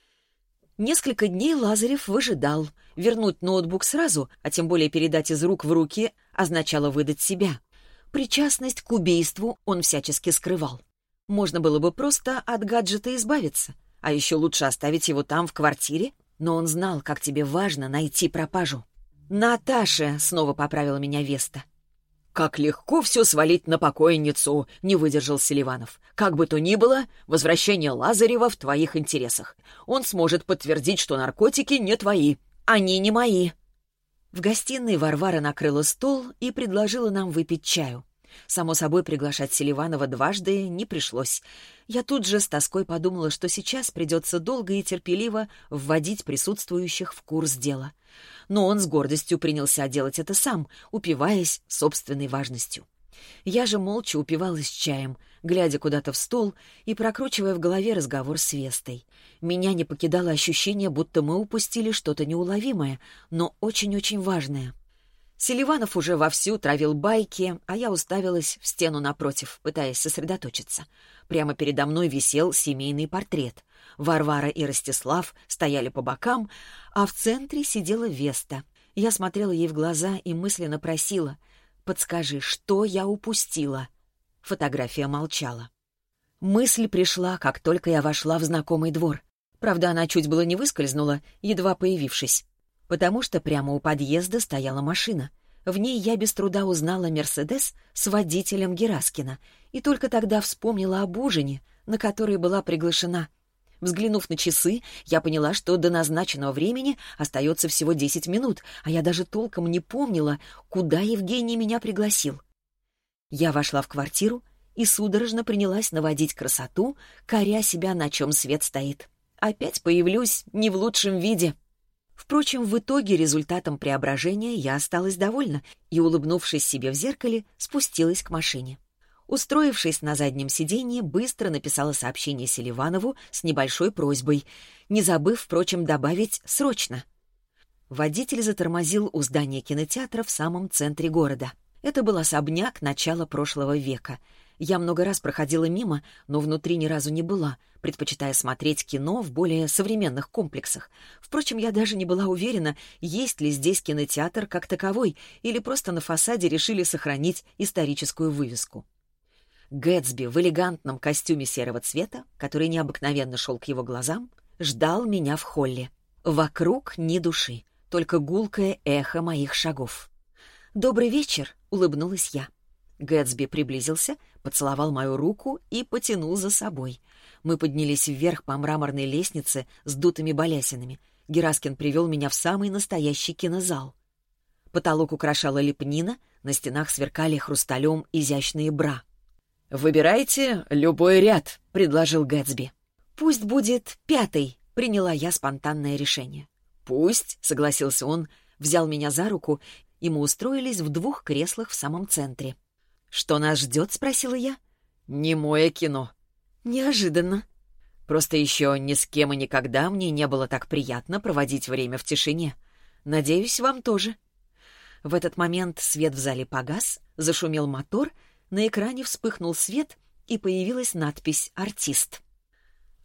Несколько дней Лазарев выжидал. Вернуть ноутбук сразу, а тем более передать из рук в руки, означало выдать себя. Причастность к убийству он всячески скрывал. Можно было бы просто от гаджета избавиться, а еще лучше оставить его там, в квартире, но он знал, как тебе важно найти пропажу. «Наташа!» — снова поправила меня Веста. «Как легко все свалить на покойницу!» — не выдержал Селиванов. «Как бы то ни было, возвращение Лазарева в твоих интересах. Он сможет подтвердить, что наркотики не твои. Они не мои». В гостиной Варвара накрыла стол и предложила нам выпить чаю. Само собой, приглашать Селиванова дважды не пришлось. Я тут же с тоской подумала, что сейчас придется долго и терпеливо вводить присутствующих в курс дела. Но он с гордостью принялся делать это сам, упиваясь собственной важностью. Я же молча упивалась чаем, глядя куда-то в стол и прокручивая в голове разговор с Вестой. Меня не покидало ощущение, будто мы упустили что-то неуловимое, но очень-очень важное. Селиванов уже вовсю травил байки, а я уставилась в стену напротив, пытаясь сосредоточиться. Прямо передо мной висел семейный портрет. Варвара и Ростислав стояли по бокам, а в центре сидела Веста. Я смотрела ей в глаза и мысленно просила: «Подскажи, что я упустила?» Фотография молчала. Мысль пришла, как только я вошла в знакомый двор. Правда, она чуть было не выскользнула, едва появившись. Потому что прямо у подъезда стояла машина. В ней я без труда узнала «Мерседес» с водителем Гераскина и только тогда вспомнила об ужине, на который была приглашена. Взглянув на часы, я поняла, что до назначенного времени остается всего десять минут, а я даже толком не помнила, куда Евгений меня пригласил. Я вошла в квартиру и судорожно принялась наводить красоту, коря себя, на чем свет стоит. Опять появлюсь не в лучшем виде. Впрочем, в итоге результатом преображения я осталась довольна и, улыбнувшись себе в зеркале, спустилась к машине. Устроившись на заднем сиденье, быстро написала сообщение Селиванову с небольшой просьбой, не забыв, впрочем, добавить «срочно». Водитель затормозил у здания кинотеатра в самом центре города. Это был особняк начала прошлого века. Я много раз проходила мимо, но внутри ни разу не была, предпочитая смотреть кино в более современных комплексах. Впрочем, я даже не была уверена, есть ли здесь кинотеатр как таковой, или просто на фасаде решили сохранить историческую вывеску. Гэтсби в элегантном костюме серого цвета, который необыкновенно шел к его глазам, ждал меня в холле. Вокруг ни души, только гулкое эхо моих шагов. «Добрый вечер», — улыбнулась я. Гэтсби приблизился, поцеловал мою руку и потянул за собой. Мы поднялись вверх по мраморной лестнице с дутыми балясинами. Гераскин привел меня в самый настоящий кинозал. Потолок украшала лепнина, на стенах сверкали хрусталем изящные бра. «Выбирайте любой ряд», — предложил Гэтсби. «Пусть будет пятый», — приняла я спонтанное решение. «Пусть», — согласился он, взял меня за руку, и мы устроились в двух креслах в самом центре. «Что нас ждет?» — спросила я. «Немое кино». «Неожиданно». «Просто еще ни с кем и никогда мне не было так приятно проводить время в тишине. Надеюсь, вам тоже». В этот момент свет в зале погас, зашумел мотор, на экране вспыхнул свет, и появилась надпись «Артист».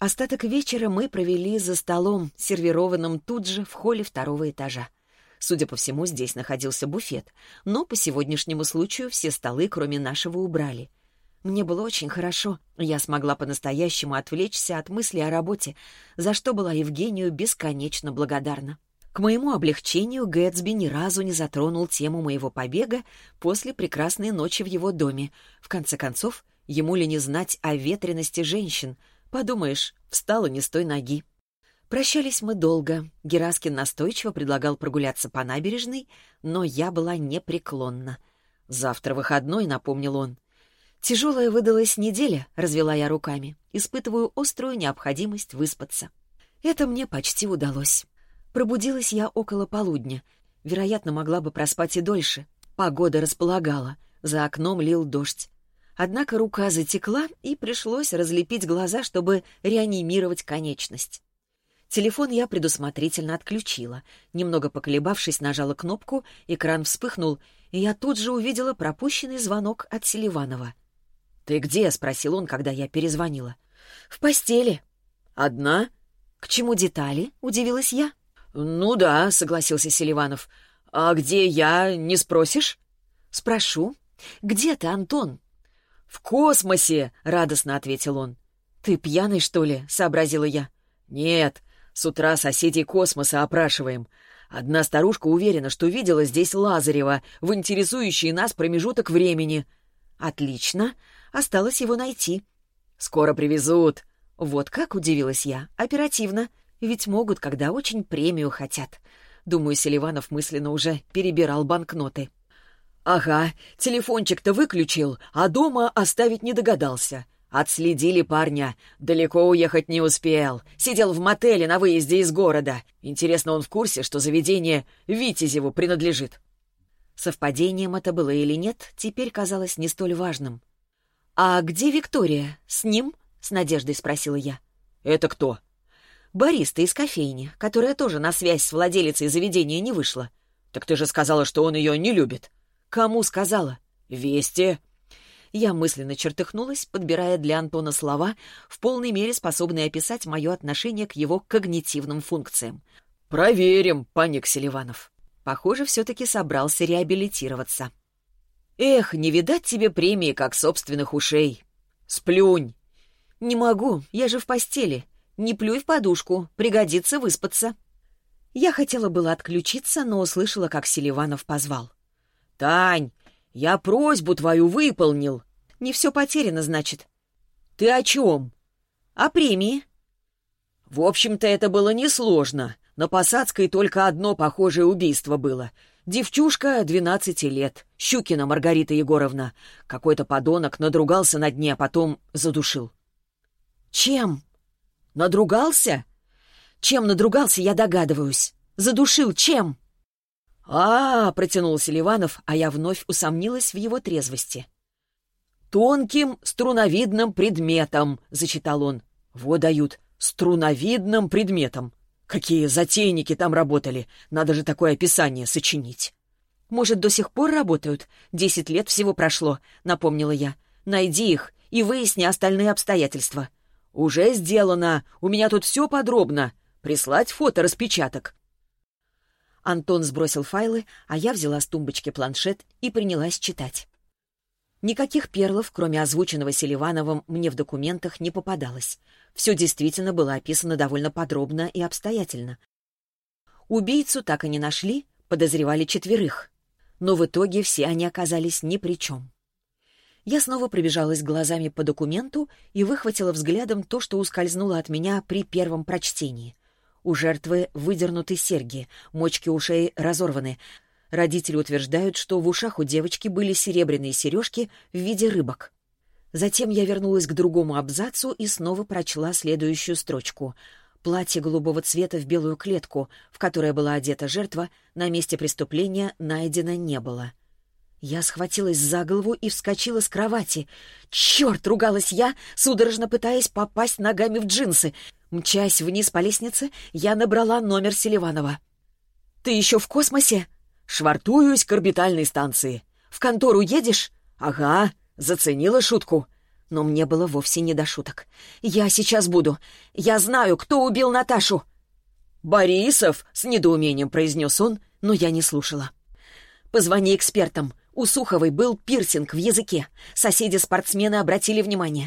Остаток вечера мы провели за столом, сервированным тут же в холле второго этажа. Судя по всему, здесь находился буфет, но по сегодняшнему случаю все столы, кроме нашего, убрали. Мне было очень хорошо, я смогла по-настоящему отвлечься от мысли о работе, за что была Евгению бесконечно благодарна. К моему облегчению Гэтсби ни разу не затронул тему моего побега после прекрасной ночи в его доме. В конце концов, ему ли не знать о ветрености женщин? Подумаешь, встала не с той ноги. Прощались мы долго. Гераскин настойчиво предлагал прогуляться по набережной, но я была непреклонна. «Завтра выходной», — напомнил он. «Тяжелая выдалась неделя», — развела я руками. «Испытываю острую необходимость выспаться». Это мне почти удалось. Пробудилась я около полудня. Вероятно, могла бы проспать и дольше. Погода располагала. За окном лил дождь. Однако рука затекла, и пришлось разлепить глаза, чтобы реанимировать конечность. Телефон я предусмотрительно отключила. Немного поколебавшись, нажала кнопку, экран вспыхнул, и я тут же увидела пропущенный звонок от Селиванова. «Ты где?» — спросил он, когда я перезвонила. «В постели». «Одна?» «К чему детали?» — удивилась я. «Ну да», — согласился Селиванов. «А где я, не спросишь?» «Спрошу. Где ты, Антон?» «В космосе!» — радостно ответил он. «Ты пьяный, что ли?» — сообразила я. «Нет, с утра соседей космоса опрашиваем. Одна старушка уверена, что видела здесь Лазарева в интересующий нас промежуток времени». «Отлично. Осталось его найти». «Скоро привезут». «Вот как?» — удивилась я. «Оперативно. Ведь могут, когда очень премию хотят». Думаю, Селиванов мысленно уже перебирал банкноты. «Ага, телефончик-то выключил, а дома оставить не догадался. Отследили парня. Далеко уехать не успел. Сидел в мотеле на выезде из города. Интересно, он в курсе, что заведение Витязеву принадлежит?» Совпадением это было или нет, теперь казалось не столь важным. «А где Виктория? С ним?» — с надеждой спросила я. «Это кто?» «Бариста из кофейни, которая тоже на связь с владелицей заведения не вышла». «Так ты же сказала, что он ее не любит». «Кому сказала?» «Вести». Я мысленно чертыхнулась, подбирая для Антона слова, в полной мере способные описать мое отношение к его когнитивным функциям. «Проверим», — паник Селиванов. Похоже, все-таки собрался реабилитироваться. «Эх, не видать тебе премии, как собственных ушей». «Сплюнь». «Не могу, я же в постели. Не плюй в подушку, пригодится выспаться». Я хотела было отключиться, но услышала, как Селиванов позвал. «Тань, я просьбу твою выполнил». «Не все потеряно, значит». «Ты о чем?» «О премии». «В общем-то, это было несложно. На Посадской только одно похожее убийство было. Девчушка двенадцати лет, Щукина Маргарита Егоровна. Какой-то подонок надругался над ней, а потом задушил». «Чем?» «Надругался?» «Чем надругался, я догадываюсь. Задушил чем?» «А, — протянул Селиванов, а я вновь усомнилась в его трезвости. «Тонким струновидным предметом», — зачитал он. «Вот дают, струновидным предметом. Какие затейники там работали, надо же такое описание сочинить». «Может, до сих пор работают? Десять лет всего прошло», — напомнила я. «Найди их и выясни остальные обстоятельства». «Уже сделано, у меня тут все подробно. Прислать фото распечаток». Антон сбросил файлы, а я взяла с тумбочки планшет и принялась читать. Никаких перлов, кроме озвученного Селивановым, мне в документах не попадалось. Все действительно было описано довольно подробно и обстоятельно. Убийцу так и не нашли, подозревали четверых. Но в итоге все они оказались ни при чем. Я снова пробежалась глазами по документу и выхватила взглядом то, что ускользнуло от меня при первом прочтении. У жертвы выдернуты серьги, мочки ушей разорваны. Родители утверждают, что в ушах у девочки были серебряные сережки в виде рыбок. Затем я вернулась к другому абзацу и снова прочла следующую строчку. Платье голубого цвета в белую клетку, в которое была одета жертва, на месте преступления найдено не было. Я схватилась за голову и вскочила с кровати. «Черт!» — ругалась я, судорожно пытаясь попасть ногами в джинсы. Мчась вниз по лестнице, я набрала номер Селиванова. «Ты еще в космосе?» «Швартуюсь к орбитальной станции». «В контору едешь?» «Ага, заценила шутку». Но мне было вовсе не до шуток. «Я сейчас буду. Я знаю, кто убил Наташу!» «Борисов!» — с недоумением произнес он, но я не слушала. «Позвони экспертам. У Суховой был пирсинг в языке. Соседи-спортсмены обратили внимание.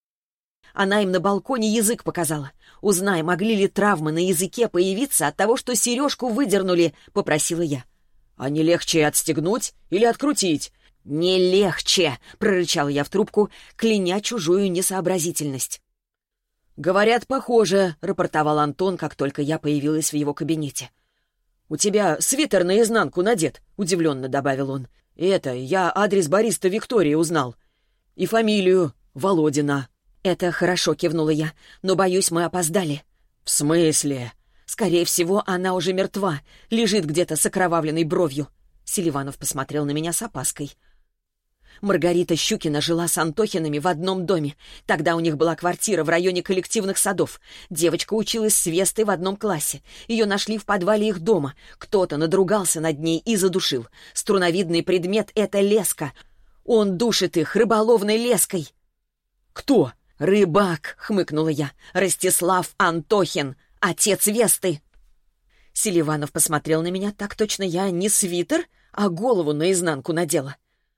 Она им на балконе язык показала. Узнай, могли ли травмы на языке появиться от того, что сережку выдернули», — попросила я. «А не легче отстегнуть или открутить?» «Не легче!» — прорычала я в трубку, кляня чужую несообразительность. «Говорят, похоже», — рапортовал Антон, как только я появилась в его кабинете. «У тебя свитер наизнанку надет», — удивленно добавил он. «И это, я адрес бариста Виктории узнал. И фамилию Володина». «Это хорошо», — кивнула я, — «но, боюсь, мы опоздали». «В смысле?» «Скорее всего, она уже мертва, лежит где-то с окровавленной бровью». Селиванов посмотрел на меня с опаской. Маргарита Щукина жила с Антохинами в одном доме. Тогда у них была квартира в районе коллективных садов. Девочка училась с Вестой в одном классе. Ее нашли в подвале их дома. Кто-то надругался над ней и задушил. Струновидный предмет — это леска. Он душит их рыболовной леской. «Кто?» «Рыбак», — хмыкнула я. «Ростислав Антохин, отец Весты». Селиванов посмотрел на меня, так точно я не свитер, а голову наизнанку надела.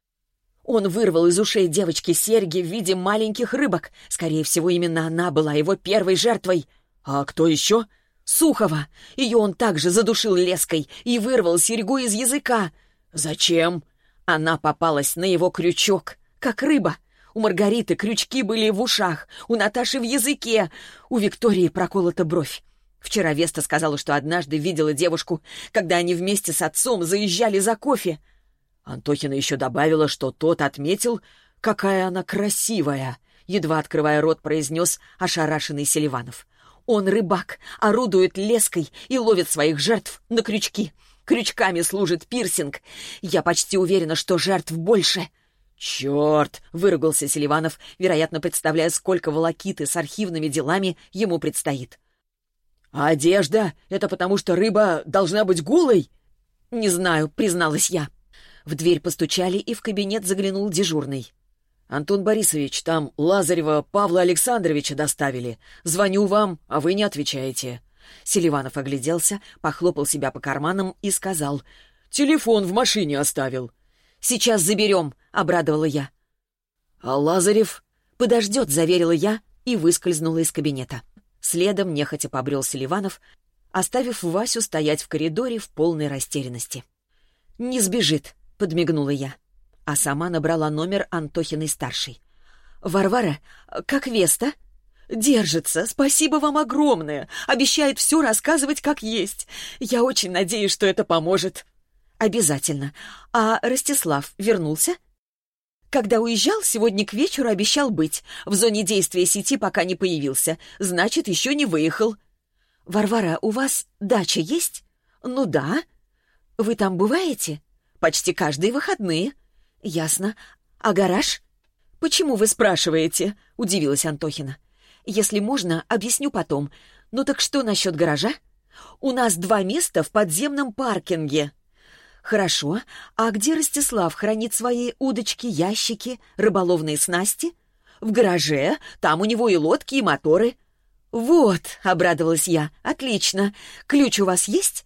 Он вырвал из ушей девочки серьги в виде маленьких рыбок. Скорее всего, именно она была его первой жертвой. «А кто еще?» «Сухова. Ее он также задушил леской и вырвал серьгу из языка». «Зачем?» Она попалась на его крючок, как рыба. У Маргариты крючки были в ушах, у Наташи в языке, у Виктории проколота бровь. Вчера Веста сказала, что однажды видела девушку, когда они вместе с отцом заезжали за кофе. Антохина еще добавила, что тот отметил, какая она красивая, едва открывая рот, произнес ошарашенный Селиванов. Он рыбак, орудует леской и ловит своих жертв на крючки. Крючками служит пирсинг. Я почти уверена, что жертв больше. «Черт!» — выругался Селиванов, вероятно, представляя, сколько волокиты с архивными делами ему предстоит. «А одежда? Это потому, что рыба должна быть голой?» «Не знаю», — призналась я. В дверь постучали, и в кабинет заглянул дежурный. «Антон Борисович, там Лазарева Павла Александровича доставили. Звоню вам, а вы не отвечаете». Селиванов огляделся, похлопал себя по карманам и сказал: «Телефон в машине оставил». «Сейчас заберем», — обрадовала я. «А Лазарев?» «Подождет», — заверила я и выскользнула из кабинета. Следом нехотя побрел Селиванов, оставив Васю стоять в коридоре в полной растерянности. «Не сбежит», — подмигнула я, а сама набрала номер Антохиной-старшей. «Варвара, как Веста?» «Держится, спасибо вам огромное. Обещает все рассказывать как есть. Я очень надеюсь, что это поможет». «Обязательно. А Ростислав вернулся?» «Когда уезжал, сегодня к вечеру обещал быть. В зоне действия сети пока не появился. Значит, еще не выехал». «Варвара, у вас дача есть?» «Ну да». «Вы там бываете?» «Почти каждые выходные». «Ясно. А гараж?» «Почему вы спрашиваете?» — удивилась Антохина. «Если можно, объясню потом. Ну так что насчет гаража?» «У нас два места в подземном паркинге». «Хорошо. А где Ростислав хранит свои удочки, ящики, рыболовные снасти?» «В гараже. Там у него и лодки, и моторы». «Вот», — обрадовалась я, — «отлично. Ключ у вас есть?»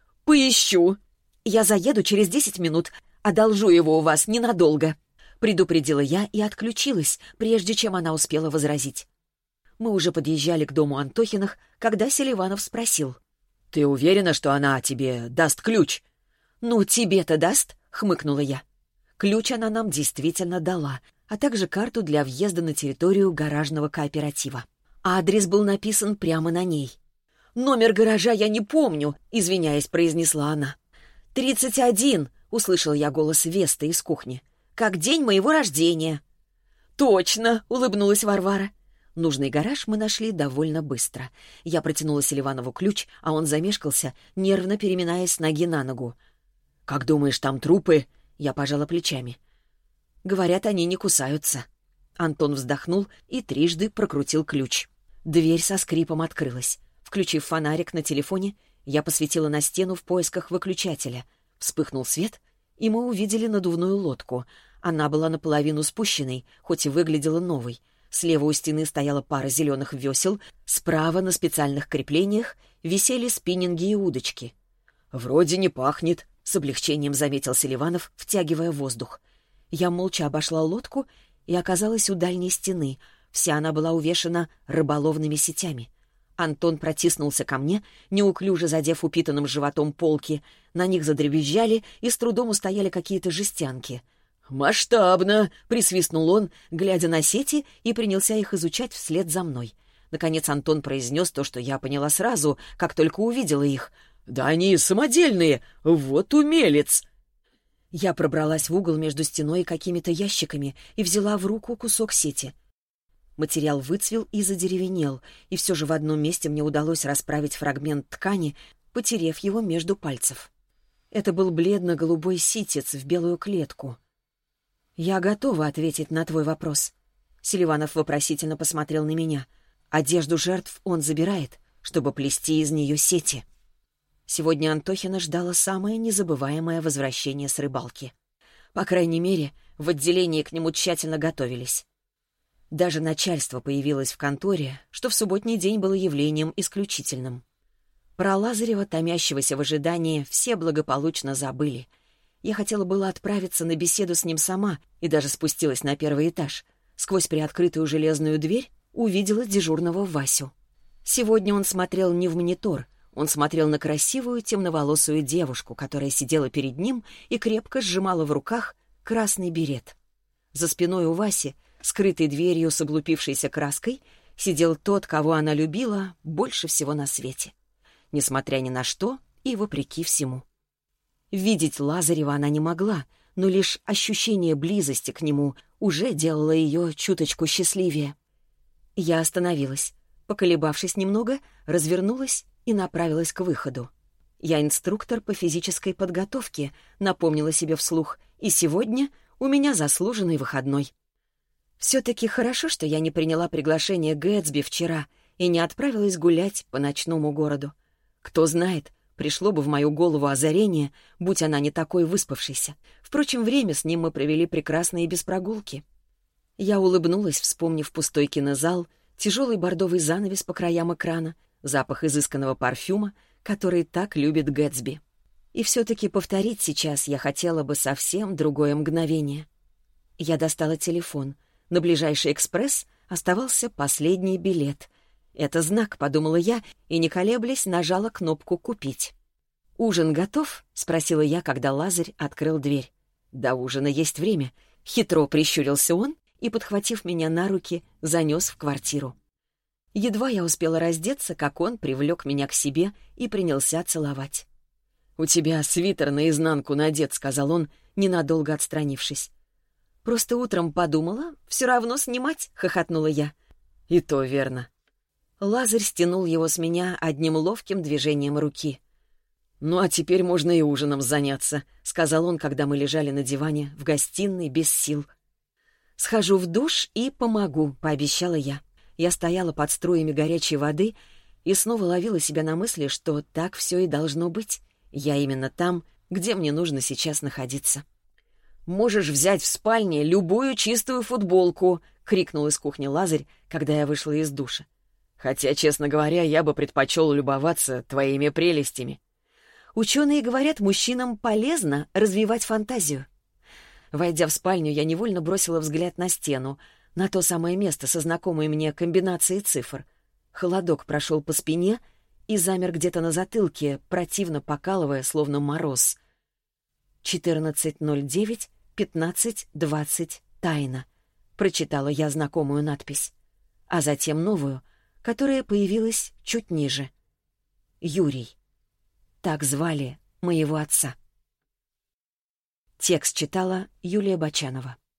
«Поищу. Я заеду через десять минут. Одолжу его у вас ненадолго», — предупредила я и отключилась, прежде чем она успела возразить. Мы уже подъезжали к дому Антохиных, когда Селиванов спросил: «Ты уверена, что она тебе даст ключ?» «Ну, тебе-то даст», — хмыкнула я. Ключ она нам действительно дала, а также карту для въезда на территорию гаражного кооператива. Адрес был написан прямо на ней. «Номер гаража я не помню», — извиняясь, произнесла она. «Тридцать один», — услышал я голос Весты из кухни. «Как день моего рождения». «Точно», — улыбнулась Варвара. Нужный гараж мы нашли довольно быстро. Я протянула Селиванову ключ, а он замешкался, нервно переминаясь с ноги на ногу. «Как думаешь, там трупы?» Я пожала плечами. «Говорят, они не кусаются». Антон вздохнул и трижды прокрутил ключ. Дверь со скрипом открылась. Включив фонарик на телефоне, я посветила на стену в поисках выключателя. Вспыхнул свет, и мы увидели надувную лодку. Она была наполовину спущенной, хоть и выглядела новой. Слева у стены стояла пара зеленых весел, справа на специальных креплениях висели спиннинги и удочки. «Вроде не пахнет», — с облегчением заметил Селиванов, втягивая воздух. Я молча обошла лодку и оказалась у дальней стены. Вся она была увешана рыболовными сетями. Антон протиснулся ко мне, неуклюже задев упитанным животом полки. На них задребезжали и с трудом устояли какие-то жестянки. «Масштабно!» — присвистнул он, глядя на сети, и принялся их изучать вслед за мной. Наконец Антон произнес то, что я поняла сразу, как только увидела их. «Да они самодельные! Вот умелец!» Я пробралась в угол между стеной и какими-то ящиками и взяла в руку кусок сети. Материал выцвел и задеревенел, и все же в одном месте мне удалось расправить фрагмент ткани, потерев его между пальцев. Это был бледно-голубой ситец в белую клетку. «Я готова ответить на твой вопрос». Селиванов вопросительно посмотрел на меня. «Одежду жертв он забирает, чтобы плести из нее сети». Сегодня Антохина ждало самое незабываемое возвращение с рыбалки. По крайней мере, в отделении к нему тщательно готовились. Даже начальство появилось в конторе, что в субботний день было явлением исключительным. Про Лазарева, томящегося в ожидании, все благополучно забыли. Я хотела было отправиться на беседу с ним сама и даже спустилась на первый этаж. Сквозь приоткрытую железную дверь увидела дежурного Васю. Сегодня он смотрел не в монитор, он смотрел на красивую темноволосую девушку, которая сидела перед ним и крепко сжимала в руках красный берет. За спиной у Васи, скрытой дверью с облупившейся краской, сидел тот, кого она любила больше всего на свете. Несмотря ни на что и вопреки всему. Видеть Лазарева она не могла, но лишь ощущение близости к нему уже делало ее чуточку счастливее. Я остановилась. Поколебавшись немного, развернулась и направилась к выходу. Я инструктор по физической подготовке, напомнила себе вслух, и сегодня у меня заслуженный выходной. Все-таки хорошо, что я не приняла приглашение Гэтсби вчера и не отправилась гулять по ночному городу. Кто знает, пришло бы в мою голову озарение, будь она не такой выспавшейся. Впрочем, время с ним мы провели прекрасно и без прогулки. Я улыбнулась, вспомнив пустой кинозал, тяжелый бордовый занавес по краям экрана, запах изысканного парфюма, который так любит Гэтсби. И все-таки повторить сейчас я хотела бы совсем другое мгновение. Я достала телефон. На ближайший экспресс оставался последний билет. «Это знак», — подумала я, и, не колеблясь, нажала кнопку «Купить». «Ужин готов?» — спросила я, когда Лазарь открыл дверь. «До ужина есть время». Хитро прищурился он и, подхватив меня на руки, занес в квартиру. Едва я успела раздеться, как он привлек меня к себе и принялся целовать. «У тебя свитер наизнанку надет», — сказал он, ненадолго отстранившись. «Просто утром подумала, все равно снимать», — хохотнула я. «И то верно». Лазарь стянул его с меня одним ловким движением руки. «Ну а теперь можно и ужином заняться», — сказал он, когда мы лежали на диване в гостиной без сил. «Схожу в душ и помогу», — пообещала я. Я стояла под струями горячей воды и снова ловила себя на мысли, что так все и должно быть. Я именно там, где мне нужно сейчас находиться. «Можешь взять в спальне любую чистую футболку», — крикнул из кухни Лазарь, когда я вышла из душа. «Хотя, честно говоря, я бы предпочел любоваться твоими прелестями». Ученые говорят, мужчинам полезно развивать фантазию. Войдя в спальню, я невольно бросила взгляд на стену, на то самое место со знакомой мне комбинацией цифр. Холодок прошел по спине и замер где-то на затылке, противно покалывая, словно мороз. четырнадцать ноль девять пятнадцать двадцать тайна. Прочитала я знакомую надпись. А затем новую, которая появилась чуть ниже. Юрий. Так звали моего отца. Текст читала Юлия Бочанова.